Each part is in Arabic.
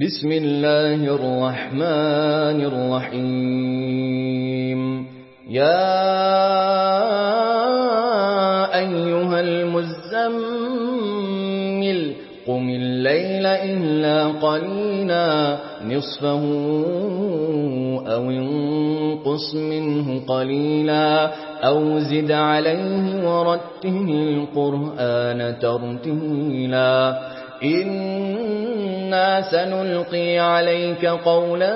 بسم الله الرحمن الرحيم يا أيها المزمل قم الليل إلا قليلا نصفه أو انقص منه قليلا أو زد عليه ورتل القرآن ترتيلا إنا سنلقي عليك قولا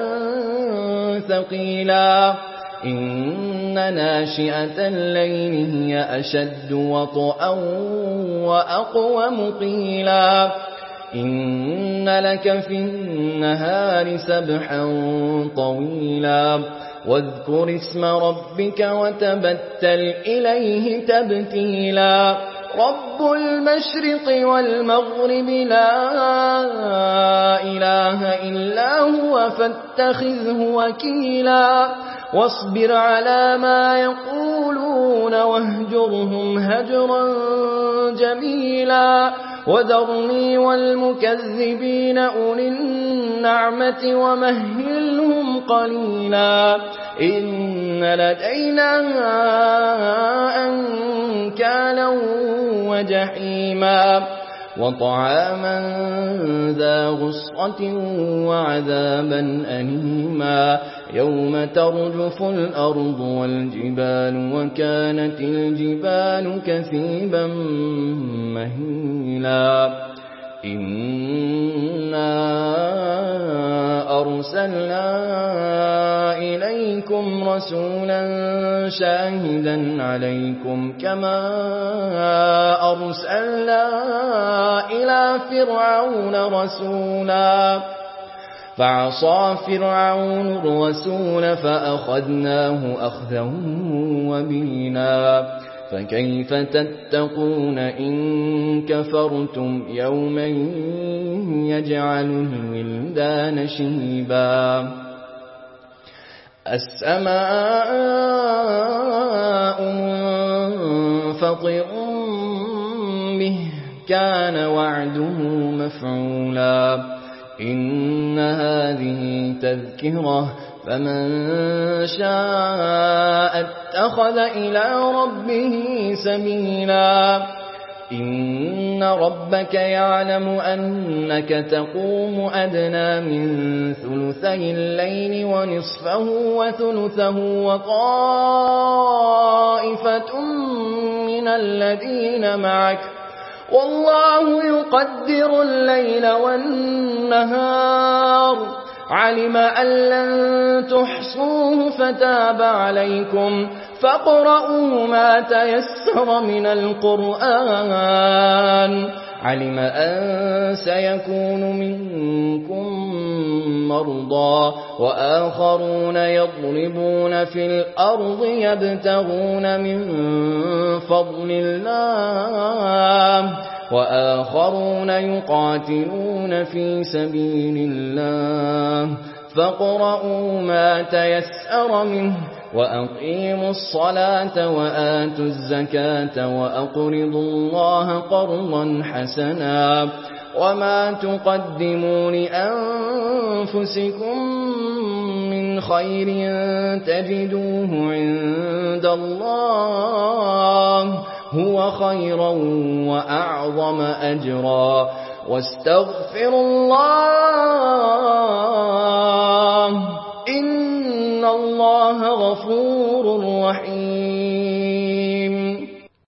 ثقيلا إن ناشئة الليل هي أشد وطئا وأقوم قيلا إن لك في النهار سبحا طويلا واذكر اسم ربك وتبتل إليه تبتيلا رب المشرق والمغرب لا إله إلا هو فاتخذه وكيلا واصبر على ما يقولون واهجرهم هجرا جميلا وذرني والمكذبين أولي النعمة ومهلهم قليلا إن لدينا أنكالا وجحيما وطعاما ذا غصة وعذابا أليما يوم ترجف الأرض والجبال وكانت الجبال كثيبا مهيلا إنا أرسلنا إليكم رسولا شاهدا عليكم كما أرسلنا إلى فرعون رسولا فعصى فرعون الرسول فأخذناه أخذا وبينا فكيف تتقون إن كفرتم يوما يجعل الولدان شيبا السماء منفطر به كان وعده مفعولا إن هذه تذكرة فمن شاء اتخذ إلى ربه سبيلا إن ربك يعلم أنك تقوم أدنى من ثلثي الليل ونصفه وثلثه وطائفة من الذين معك والله يقدر الليل والنهار علم أن لن تحصوه فتاب عليكم فاقرؤوا ما تيسر من القرآن علم أن سيكون منكم مرضى وآخرون يضربون في الأرض يبتغون من فضل الله وآخرون يقاتلون في سبيل الله فاقرؤوا ما تيسر منه وأقيموا الصلاة وآتوا الزكاة وأقرضوا الله قرضا حسنا وما تقدموا لأنفسكم من خير تجدوه عند الله هو خيرا وأعظم أجرا واستغفروا الله إن الله غفور رحيم